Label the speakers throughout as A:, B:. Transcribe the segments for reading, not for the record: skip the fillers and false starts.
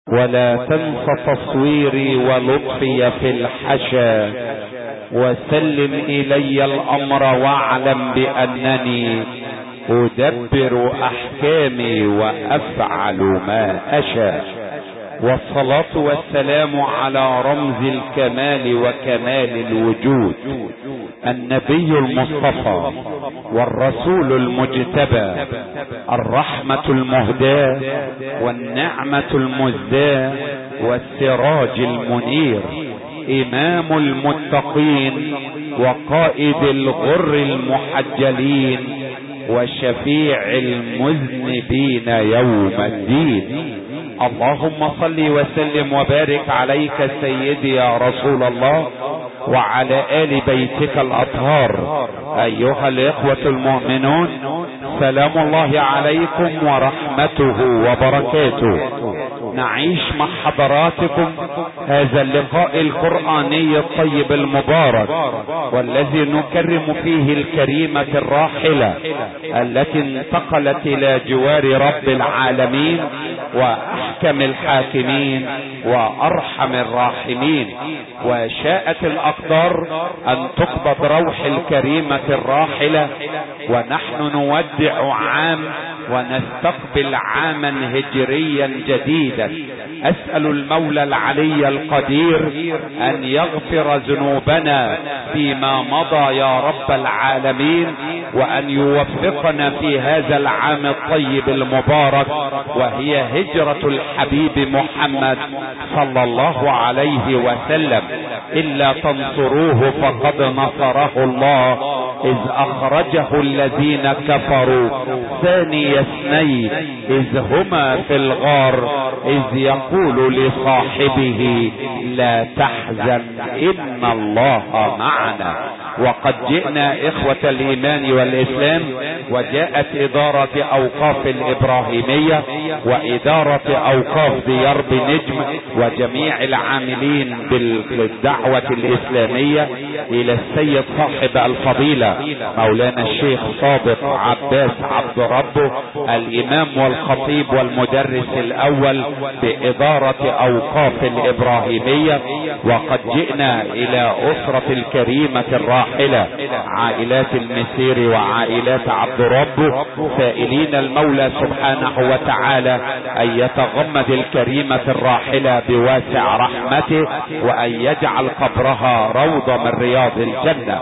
A: ولا تنس تصويري ولطفي في الحشا، وسلم الي الامر واعلم بانني ادبر احكامي وافعل ما اشاء. والصلاة والسلام على رمز الكمال وكمال الوجود، النبي المصطفى والرسول المجتبى، الرحمة المهداة والنعمة المزداة والسراج المنير، إمام المتقين وقائد الغر المحجلين وشفيع المذنبين يوم الدين. اللهم صل وسلم وبارك عليك سيدي يا رسول الله وعلى آل بيتك الأطهار. أيها الإخوة المؤمنون، سلام الله عليكم ورحمته وبركاته. نعيش مع حضراتكم هذا اللقاء القرآني الطيب المبارك، والذي نكرم فيه الكريمة الراحلة التي انتقلت إلى جوار رب العالمين وأحكم الحاكمين وأرحم الراحمين. وشاءت الأقدار أن تقبض روح الكريمة الراحلة ونحن نودع عام ونستقبل عاما هجريا جديدا. أسأل المولى العلي القدير أن يغفر ذنوبنا فيما مضى يا رب العالمين، وأن يوفقنا في هذا العام الطيب المبارك، وهي هجرة الحبيب محمد صلى الله عليه وسلم. إلا تنصروه فقد نصره الله إذ أخرجه الذين كفروا ثاني اثنين إذ هما في الغار إذ يقول لصاحبه لا تحزن إن الله معنا. وقد جئنا إخوة الإيمان والإسلام، وجاءت إدارة أوقاف الإبراهيمية وإدارة أوقاف ديار بنجم وجميع العاملين بالدعوة الإسلامية إلى السيد صاحب الفضيلة مولانا الشيخ صادق عباس عبد ربه، الإمام والخطيب والمدرس الأول بإدارة أوقاف الإبراهيمية. وقد جئنا إلى أسرة الكريمة الراحلة عائلات المسير وعائلات عبد ربه، سائلين المولى سبحانه وتعالى أن يتغمد الكريمة الراحلة بواسع رحمته، وأن يجعل قبرها روضة من رياض الجنة.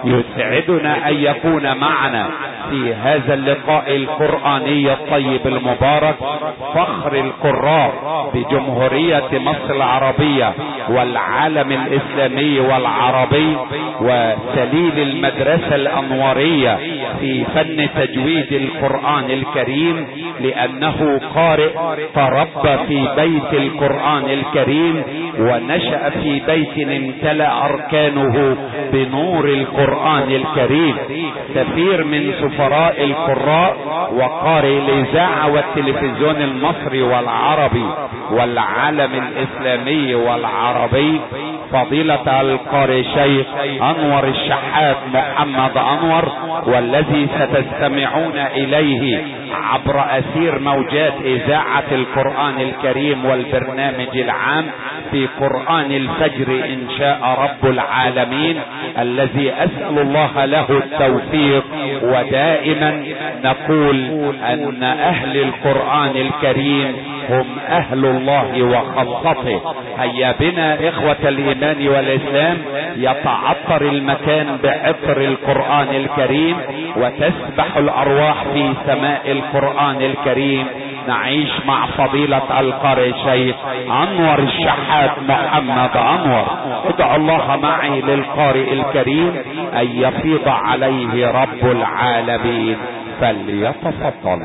A: يسعدنا أن يكون معنا في هذا اللقاء القرآني الطيب المبارك فخر القراء بجمهورية مصر العربية والعالم الإسلامي والعربي، وسليل المدرسة الأنوارية في فن تجويد القرآن الكريم، لأنه قارئ تربى في بيت القرآن الكريم ونشأ في بيت امتلأ أركانه بنور القرآن الكريم. سفير من سفراء القراء وقارئ الإذاعة والتلفزيون المصري والعربي والعالم الإسلامي والعربي، فضيلة القارئ شيخ أنور الشحات محمد أنور، والذي ستستمعون إليه عبر أثير موجات إذاعة القرآن الكريم والبرنامج العام في قرآن الفجر إن شاء رب العالمين، الذي أسأل الله له التوفيق. ودائما نقول أن أهل القرآن الكريم هم أهل الله وخاصته. هيا بنا إخوة الإيمان والإسلام يتعطر المكان بعطر القرآن الكريم، وتسبح الأرواح في سماء القرآن الكريم. نعيش مع فضيلة القارئ شيخ أنور الشحات محمد أنور. ادعو الله معي للقارئ الكريم أن يفيض عليه رب العالمين، فليتفضل.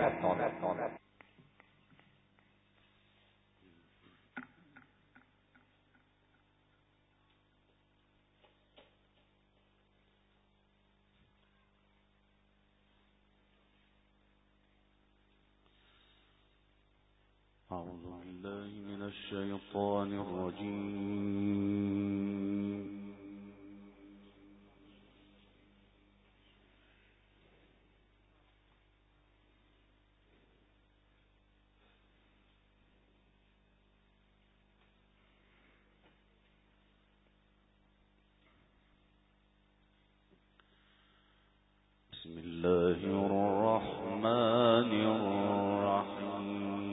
B: أعوذ بالله من الشيطان الرجيم. الله الرحمن الرحيم.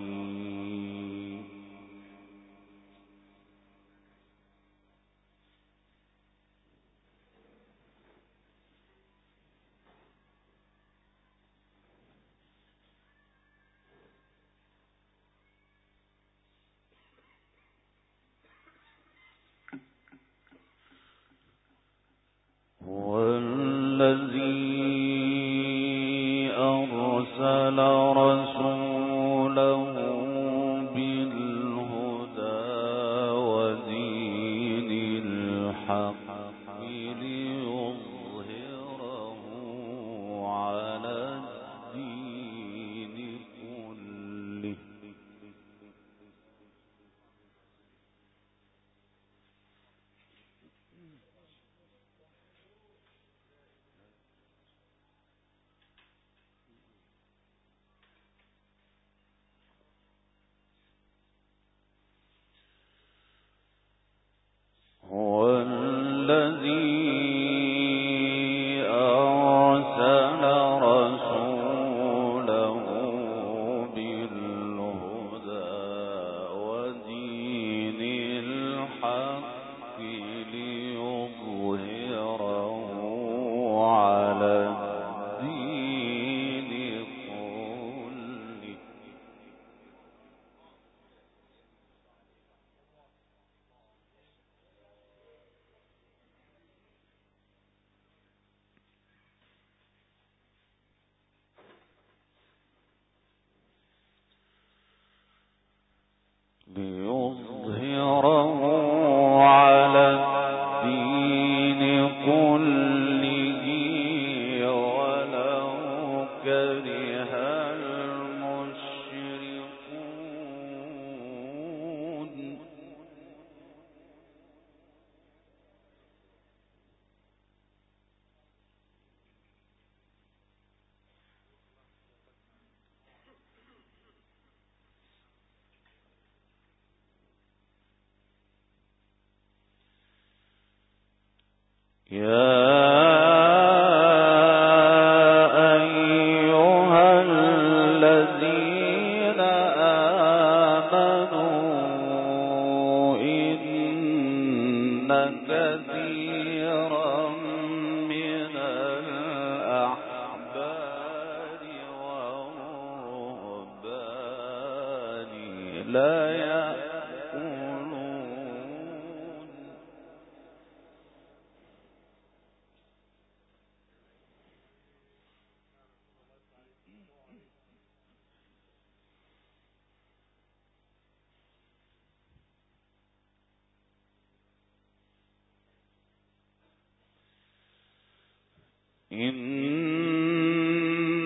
B: إن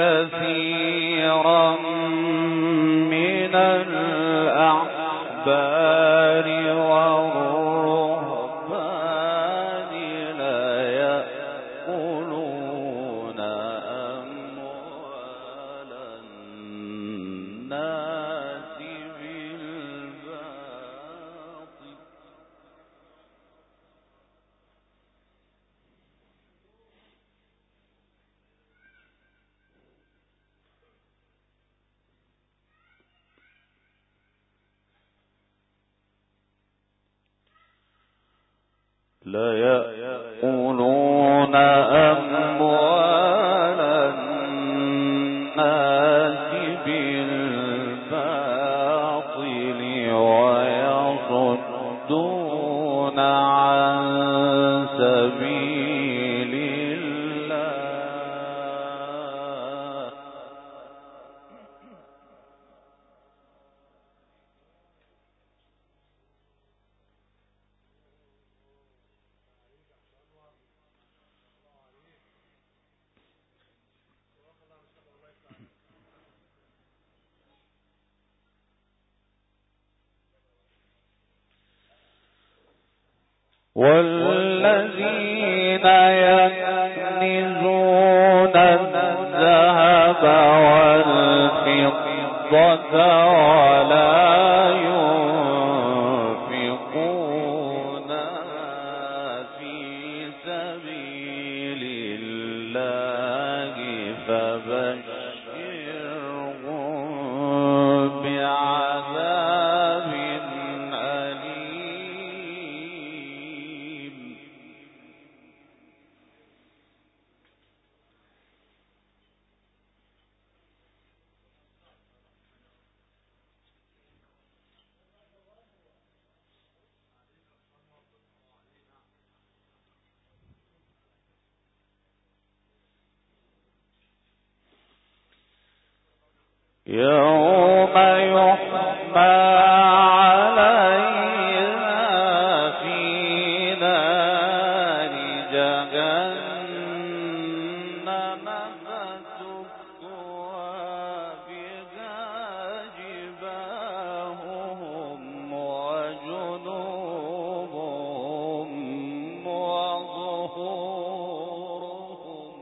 B: كثيرا من الأحبار والرهبان ليأكلون أموال الناس بالباطل ويصدون عن سبيل الله والذين يكنزون الذهب والفضة ولا ينفقون في سبيل الله يوم يحمى عليها في نار جهنم فتكوى بها جباههم وجنوبهم وظهورهم.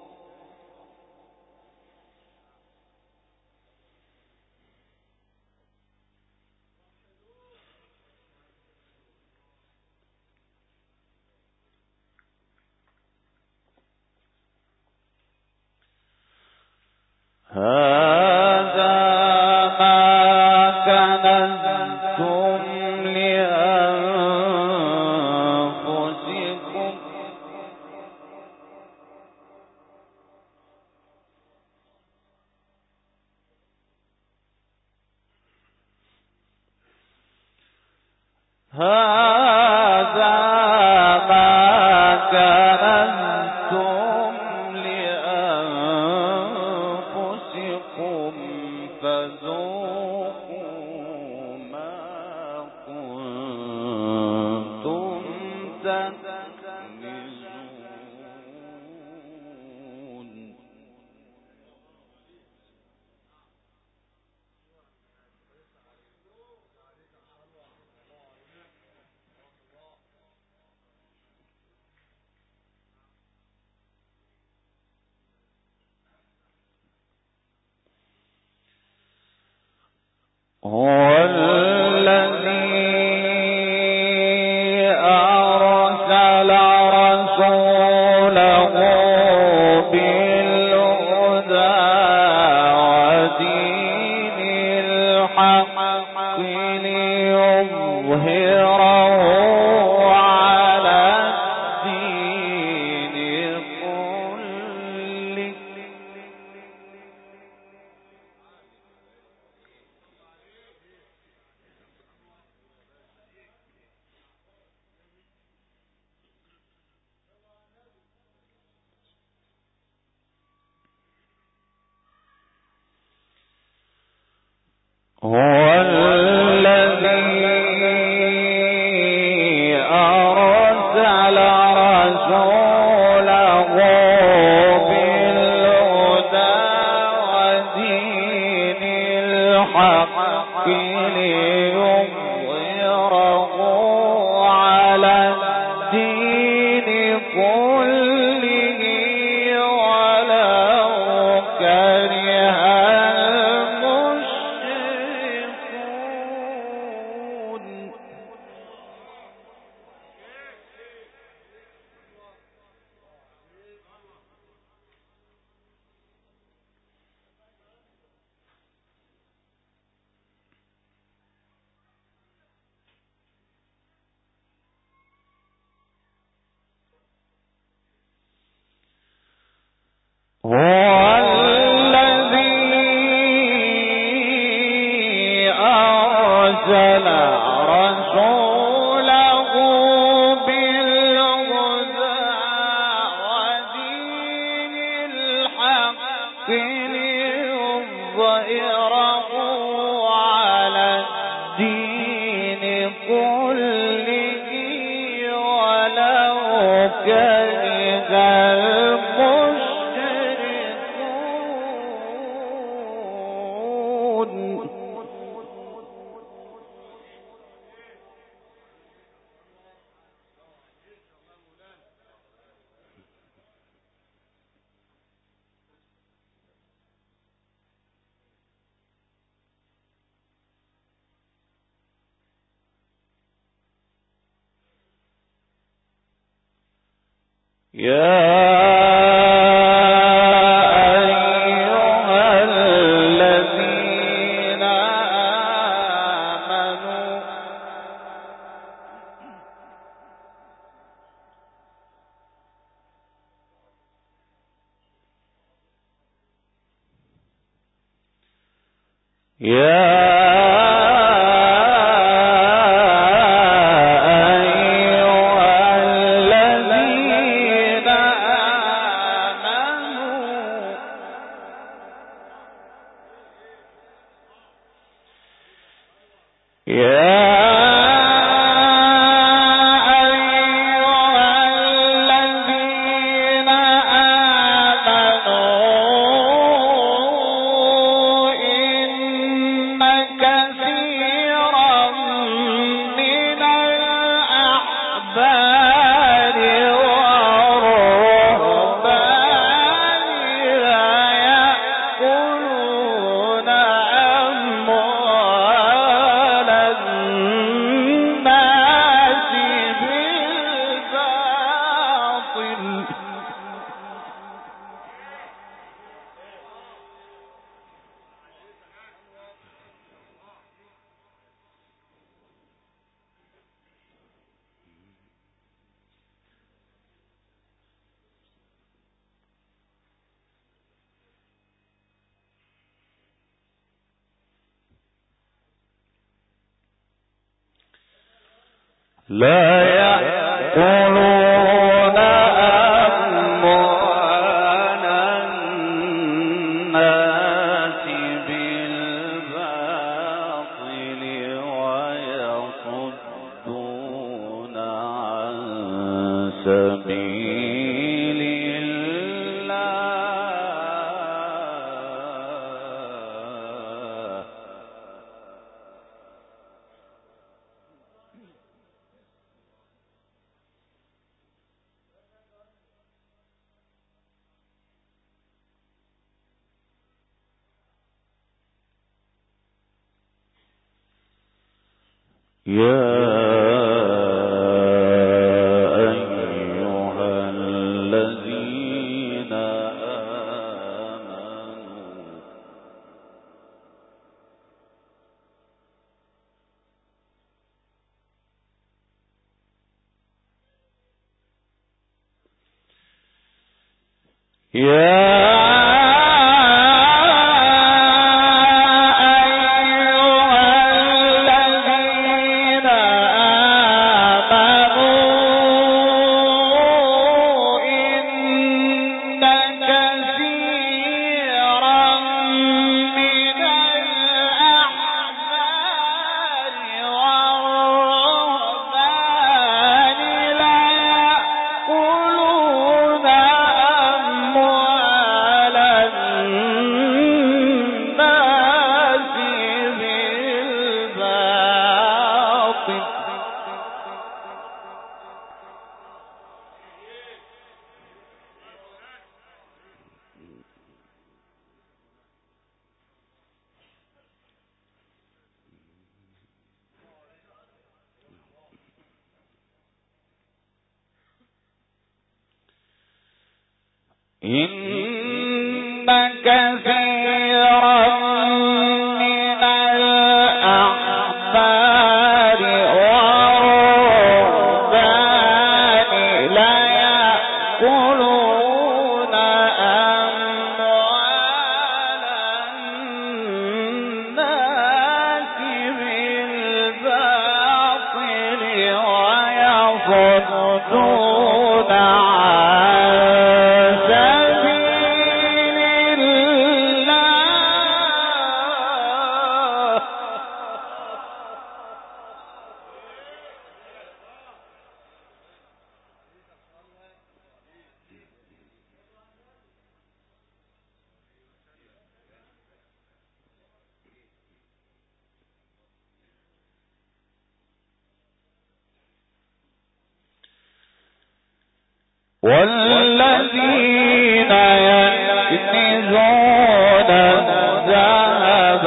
B: هذا ما كنزتم لأنفسكم هذا ما كنزتم لأنفسكم فذوقوا ما كنتم تكنزون. هو الذي أرسل رسوله بالهدى ودين الحق ليظهره على الدين كله. هو الذي أرسل رسوله بالهدى ودين الحق ليظهره على الدين كله ولو كره المشركون. هو الذي أرسل رسوله بالهدى ودين الحق ليظهره على الدين كله ولو كره المشركون. يا أيها الذين آمنوا لا يأكلون أموال الناس بالباطل ويصدون عن سبيل الله. يا أيها الذين آمنوا إن كثيرا من الأحبار والرهبان ليأكلون أموال الناس بالباطل ويصدون والذين يكنزون الذهب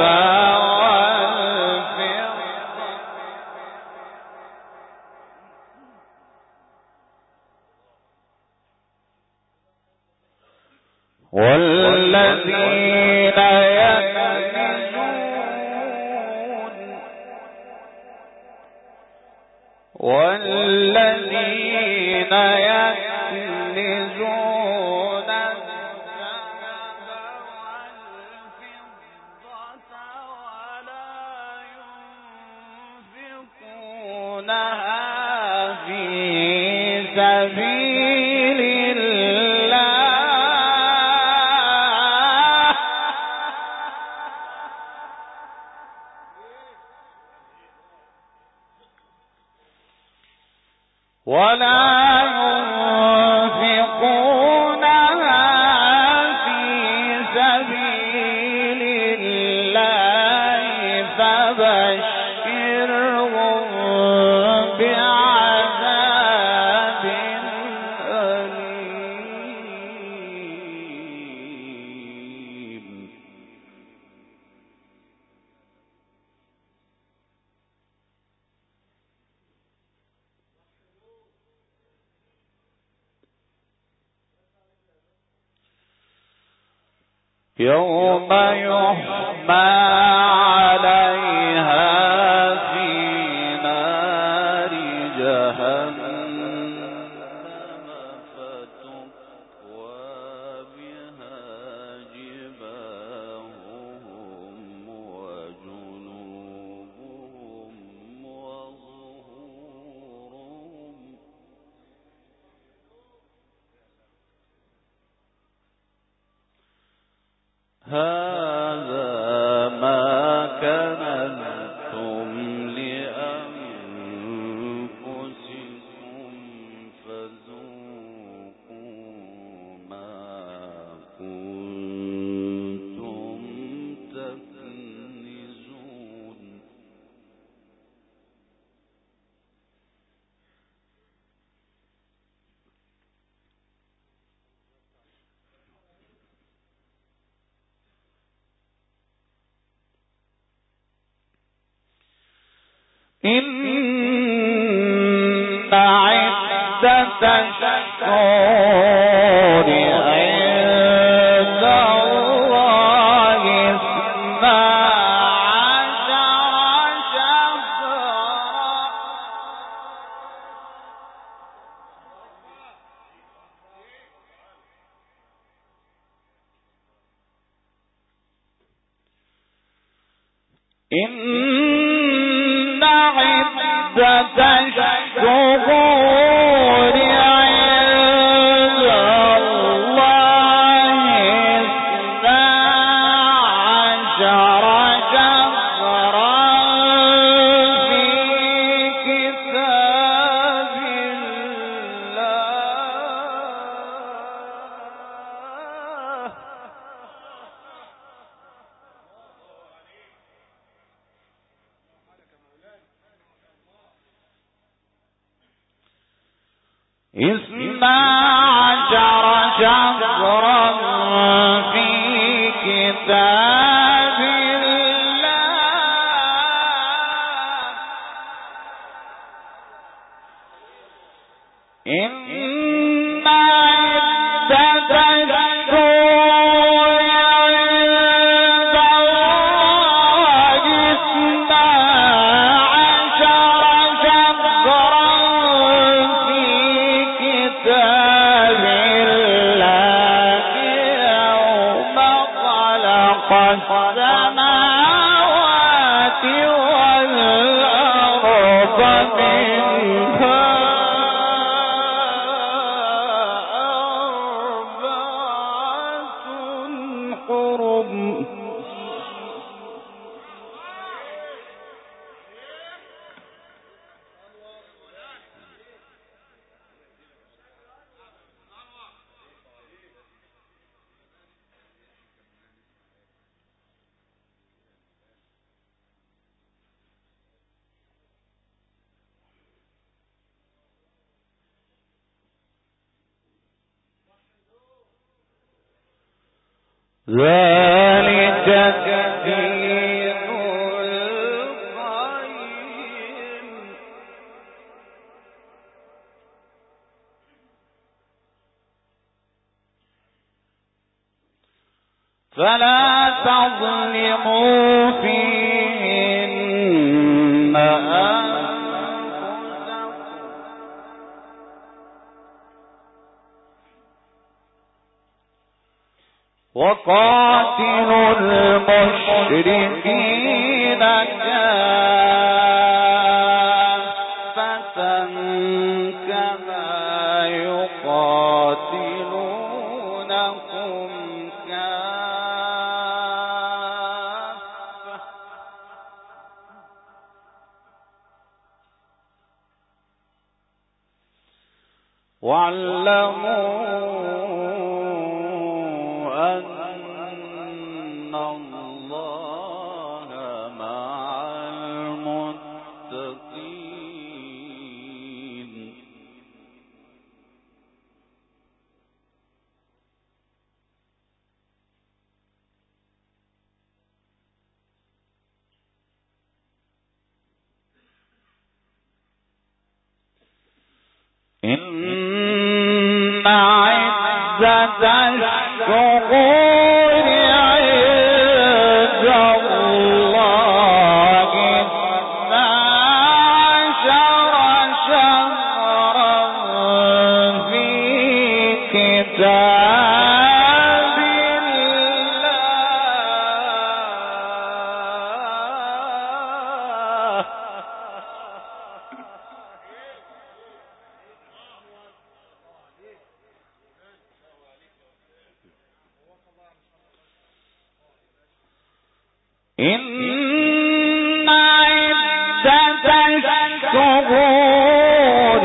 B: يوم يحمى عليها في نار جهنم فتكوى بها جباههم وجنوبهم وظهورهم هذا ما كنتم لأنفسكم فذوقوا ما كنتم تكنزون. إن عدة الشهور عند الله 12 شهرا إن عدة الشهور عند الله 12 شهرا في كتاب الله اثنا عشر شهرا في كتاب الله إن عدة الشهور عند الله 12 شهرا في كتاب الله يوم خلق السماوات والأرض منها 4 حرم ذلك الدين القيم فلا تظلموا فيهن أنفسكم وقاتلوا المشركين كافة كما يقاتلونكم كافة واعلموا أن الله مع المتقين إن عدة الشهور عند الله 12 شهرا في كتاب الله إن عدة الشهور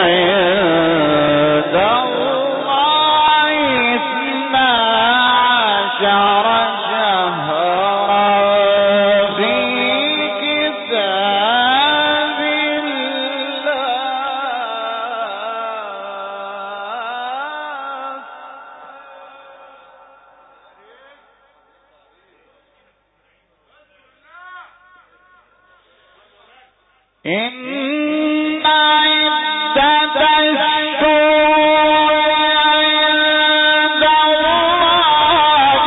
B: عند الله 12 شهرا في كتاب الله. إن عدة الشهور عند الله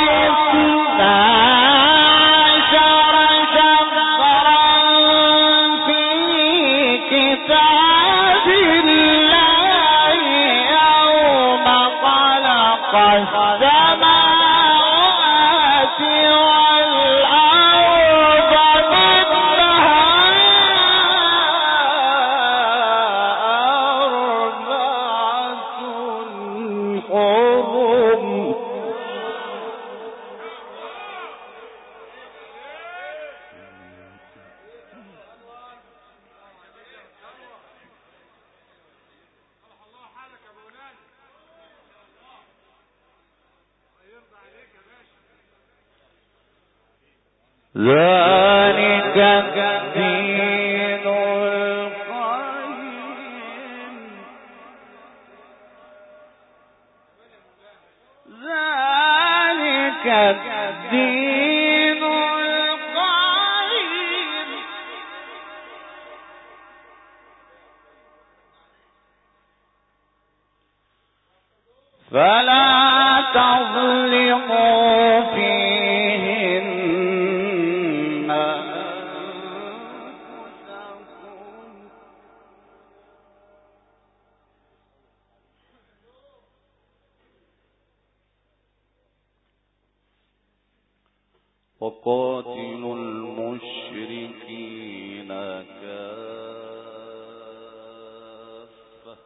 B: 12 شهرا في كتاب الله يوم خلق السماوات والأرض منها أربعة حرم. ذلك الدين القيم. ذلك الدين القيم. فلا تظلموا فيهن أنفسكم وقاتلوا المشركين كافة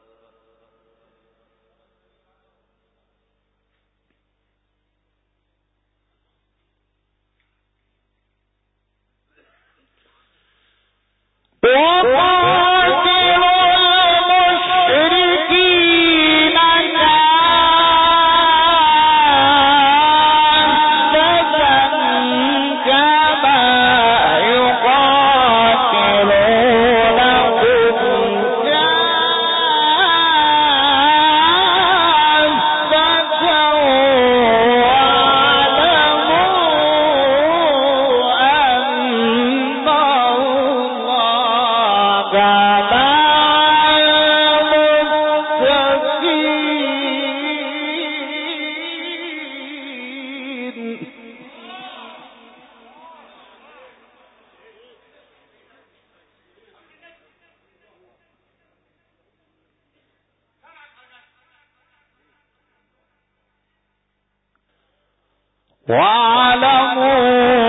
B: واعلموا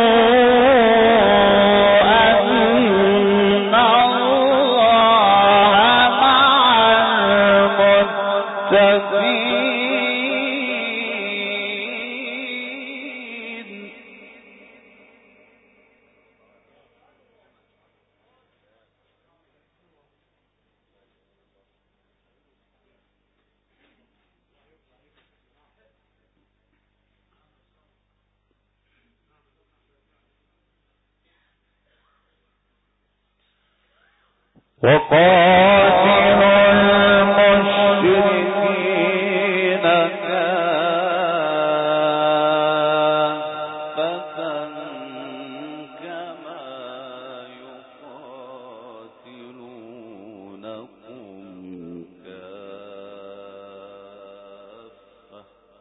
B: أن الله مع المتقين. وقاتلوا المشركين كافة كما يقاتلونكم كافة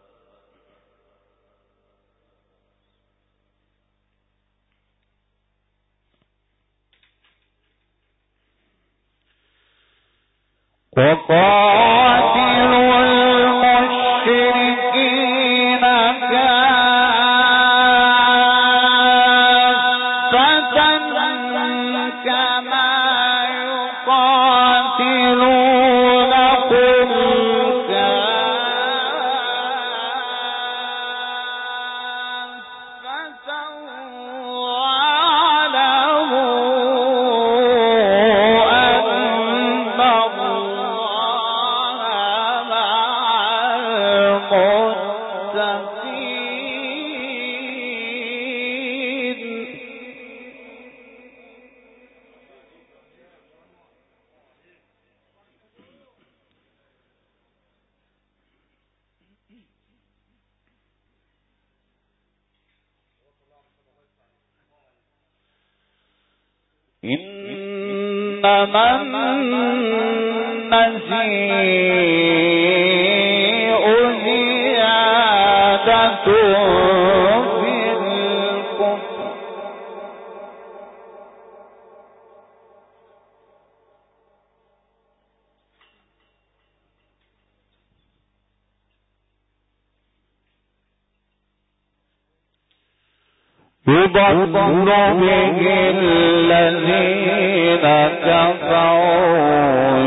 B: وقاتلوا المشركين كافة كما يقاتلونكم كافة إنما النسيء زيادة في الكفر يضل به الذين كفروا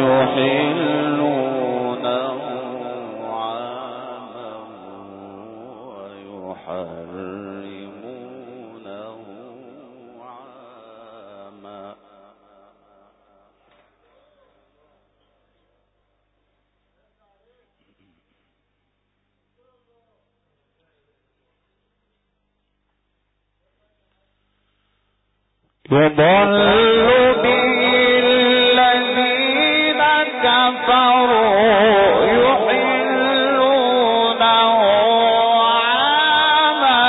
B: يحلونه عاما ويحرمونه عاما يضل به الذين كفروا يحلونه عاما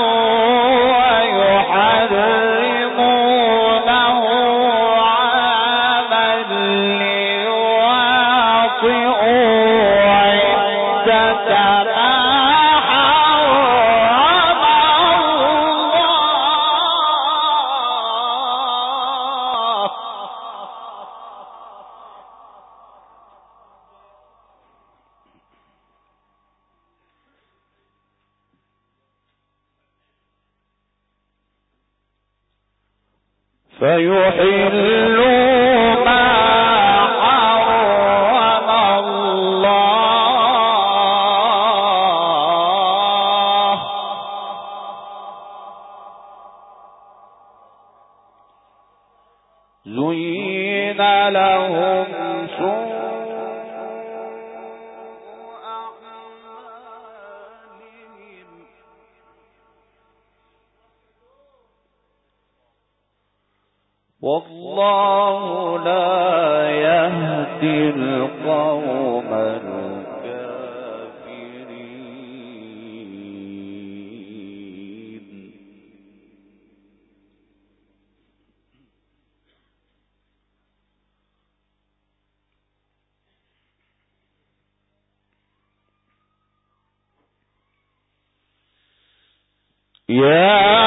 B: ويحرمونه عاما ليواطئوا عدة فيحلوا ما حرم الله زين لهم سوء أعمالهم والله لا يهدي القوم الكافرين يا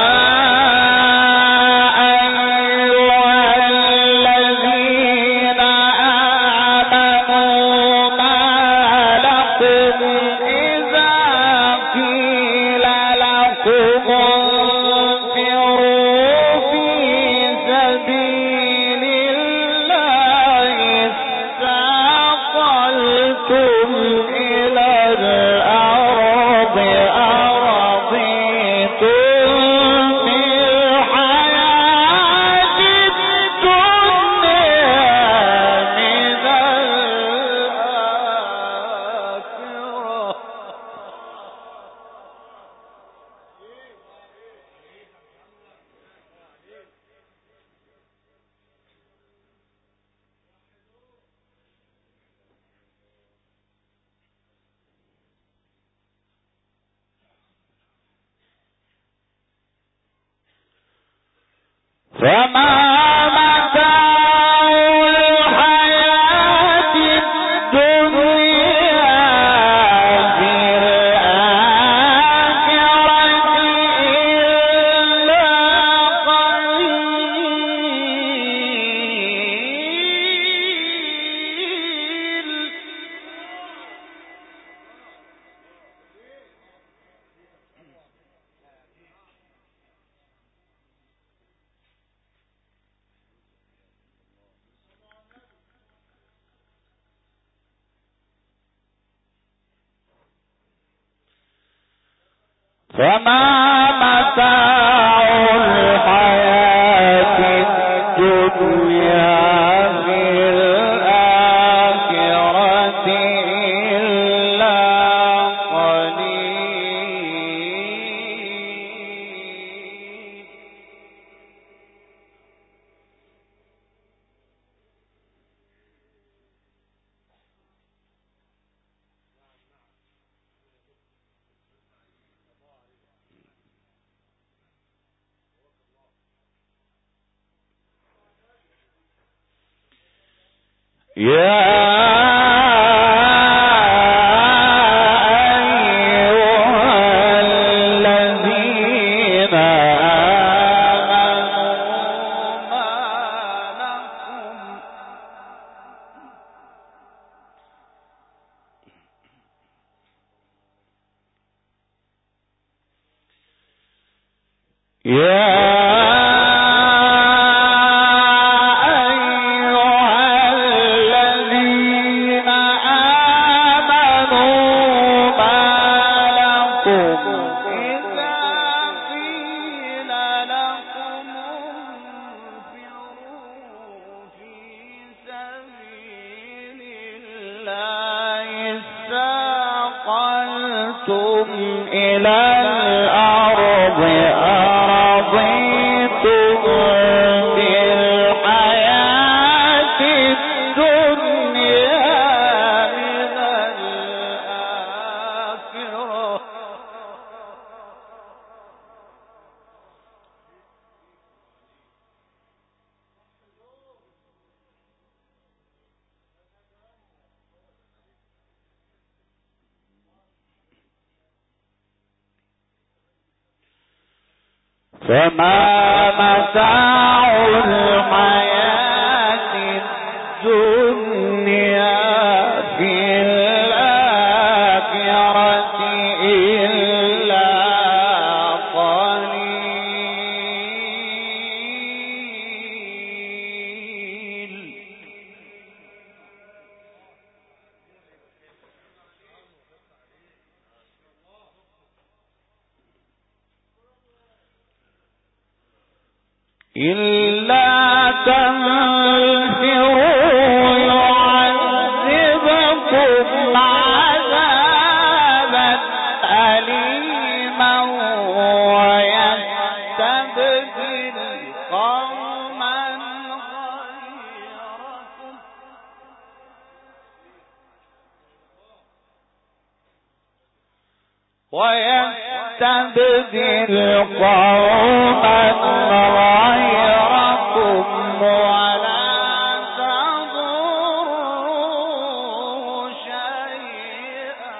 B: فما متاع الحياة الدنيا في الآخرة إلا قليل فما متاع الحياة الدنيا في الآخرة إلا قليل فما متاع الحياة الدنيا في الآخرة إلا قليل. إلا تنفروا يعذبكم عذابا أليما ويستبدل قوما غيركم ولا تضروا شيئا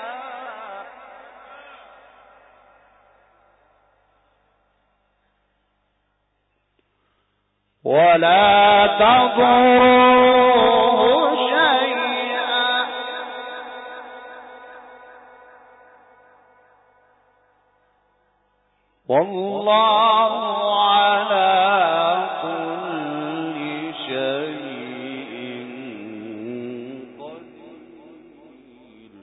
B: والله على كل شيء قدير.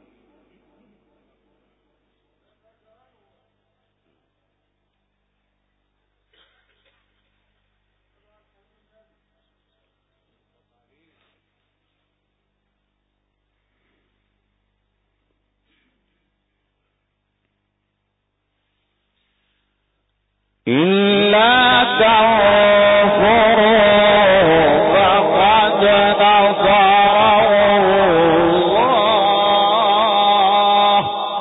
B: إلا تنفروا فقد نصره الله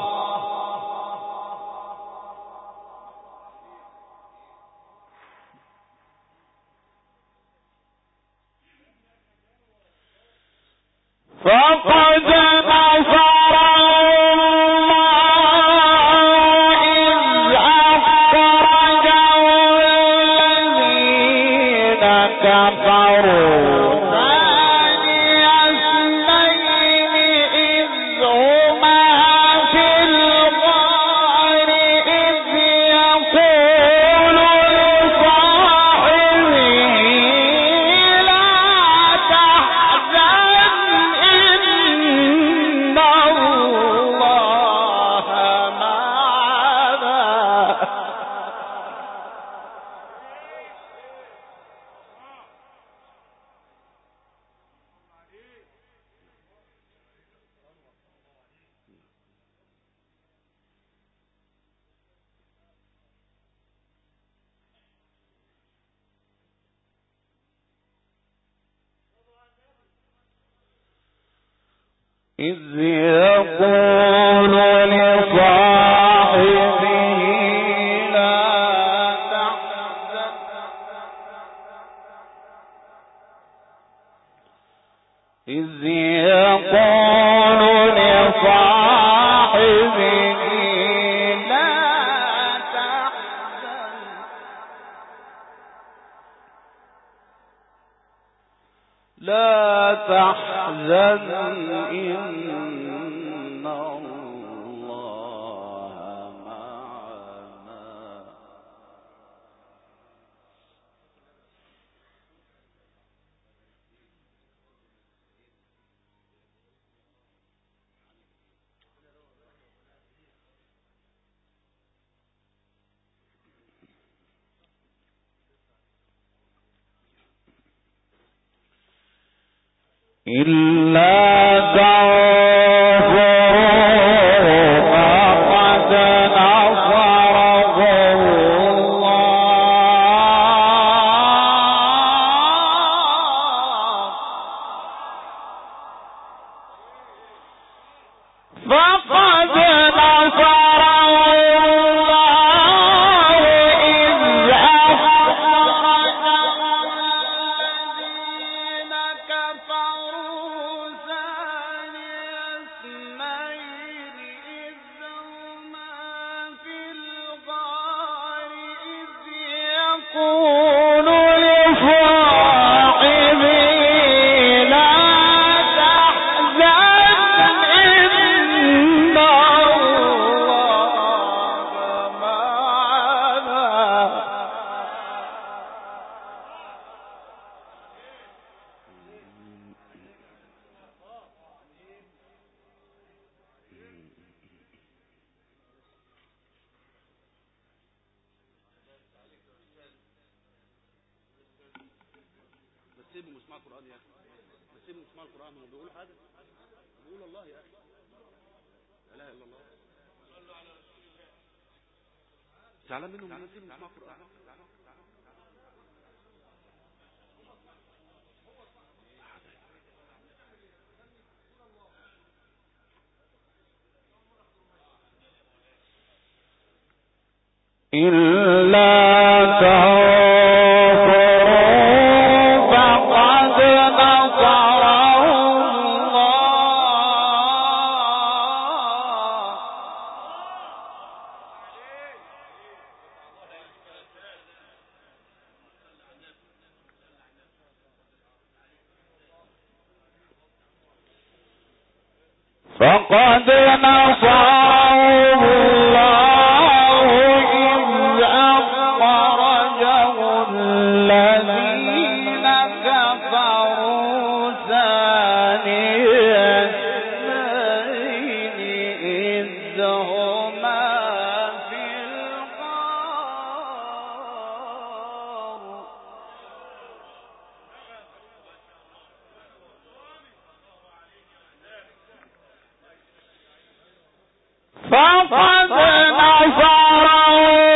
B: كفروا ثاني اثنين إذ هما في الغار إذ يقول لصاحبه لا تحزن إن الله معنا. إذ يقول لصاحبه لا تحزن إذ يقول لصاحبه لا تحزن إن الله معنا. إلا تعفروا فقد نصره الله فقد نصره الله إذ أخرج الذين كفروا ثاني اثنين إذ هما في الغار إذ يقول لصاحبه لا تحزن إن الله معنا.
C: سيبهم يسمعوا القرآن يا أخي، سيبهم يسمعوا القرآن، هم بيقولوا حاجة، بيقولوا الله يا أخي، لا إله إلا الله. زعلان منهم، سيبهم يسمعوا القرآن.
B: إلا تعفروا فقد نصره الله فقد نصره الله إذ أخرجه الذين كفروا ثاني اثنين إذ هما في الغار فقد نصره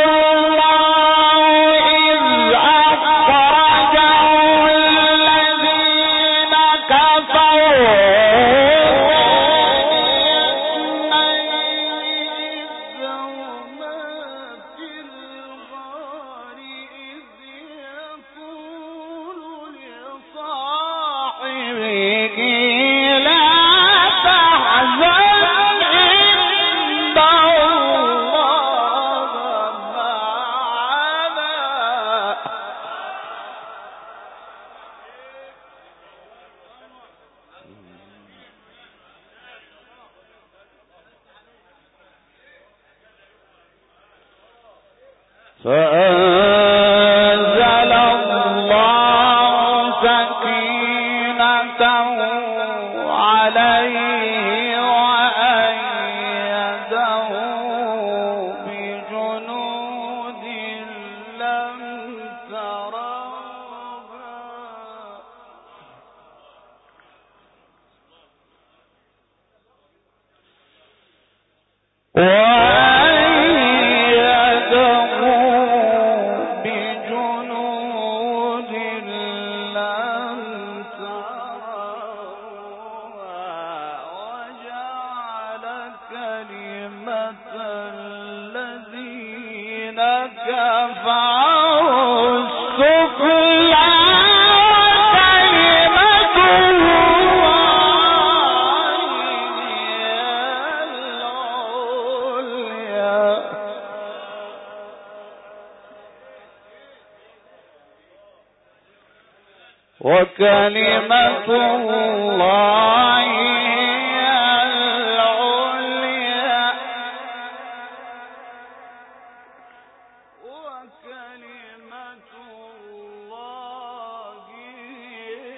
B: الله إذ أخرجه الذين كفروا إذ هما في الغار إذ يقول لصاحبه لا تحزن إن الله معنا. فأنزل الله سكينته عليه وأيده بجنود لم تروها وأيده بجنود لم تروها وجعل كلمة الذين كفروا السفلى وكلمة الله وكلمة الله هي العليا وكلمة الله هي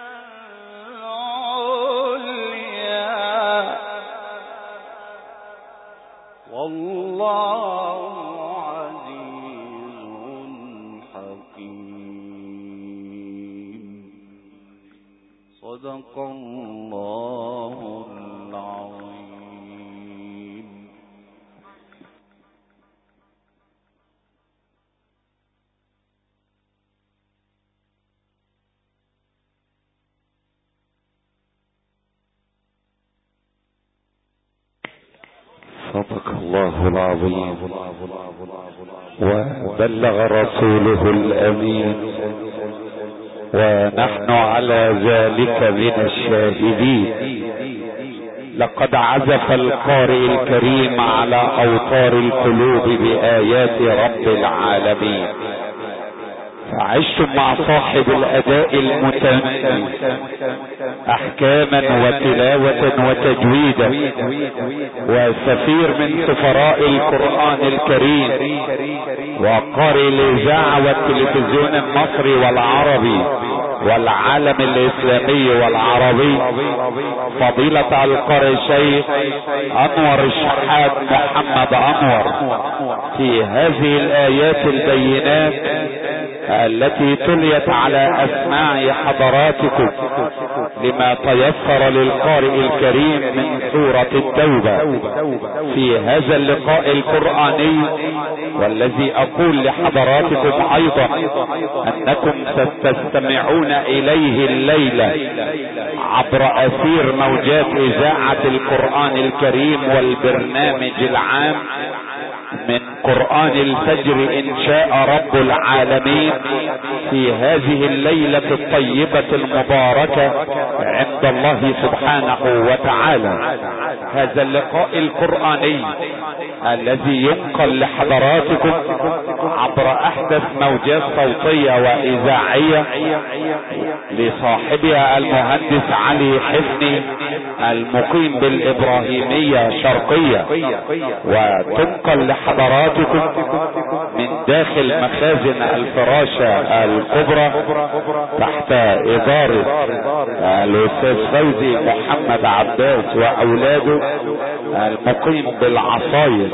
B: العليا والله عزيز حكيم صدق الله العظيم.
A: صدق الله العظيم وبلغ رسوله الأمين ونحن على ذلك من الشاهدين. لقد عزف القارئ الكريم على أوتار القلوب بآيات رب العالمين، فعشتم مع صاحب الأداء المتميز أحكاما وتلاوة وتجويدا، وسفير من سفراء القرآن الكريم وقارئ الإذاعة والتلفزيون المصري والعربي والعالم الإسلامي والعربي، فضيلة القارئ الشيخ أنور الشحات محمد أنور، في هذه الآيات البينات التي تليت على أسماع حضراتكم لما تيسر للقارئ الكريم من سورة التوبة في هذا اللقاء القرآني، والذي أقول لحضراتكم أيضا أنكم ستستمعون إليه الليلة عبر أثير موجات إذاعة القرآن الكريم والبرنامج العام من قرآن الفجر إن شاء رب العالمين في هذه الليلة الطيبة المباركة عند الله سبحانه وتعالى. هذا اللقاء القرآني الذي ينقل لحضراتكم عبر أحدث موجات صوتية وإذاعية لصاحبها المهندس علي حفني المقيم بالإبراهيمية شرقية، وتنقل لحضراتكم من داخل مخازن الفراشة الكبرى تحت إدارة الأستاذ فوزي محمد عباس وأولاده المقيم بالعصاير،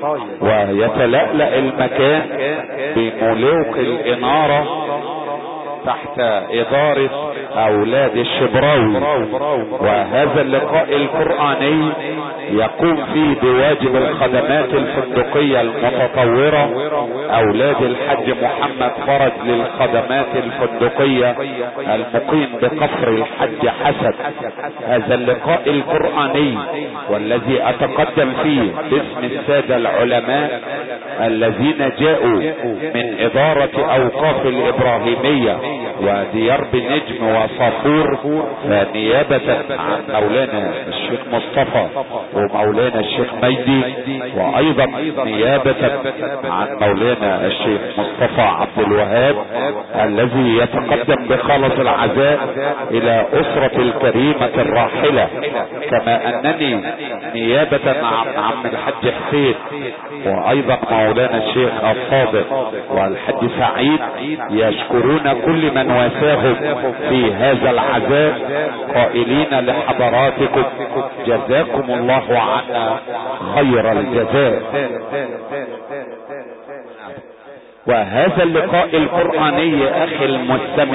A: ويتلألأ المكان بملوك الإنارة تحت إدارة أولاد الشبراوي. وهذا اللقاء القرآني يقوم فيه بواجب الخدمات الفندقية المتطورة أولاد الحج محمد فرج للخدمات الفندقية المقيم بكفر الحج حسن. هذا اللقاء القرآني والذي أتقدم فيه باسم السادة العلماء الذين جاءوا من إدارة أوقاف الإبراهيمية وديار بنجم وصافور، نيابة عن مولانا الشيخ مصطفى ومولانا الشيخ ميدي، وأيضا نيابة عن مولانا الشيخ مصطفى عبد الوهاب الذي يتقدم بخالص العزاء إلى أسرة الكريمة الراحلة، كما أنني نيابة عن عم الحج حسين وأيضا مولانا الشيخ الصادق والحج سعيد يشكرون كل من واساهم في هذا العزاء، قائلين لحضراتكم جزاكم الله عنا خير الجزاء. وهذا اللقاء القرآني أخي المستمع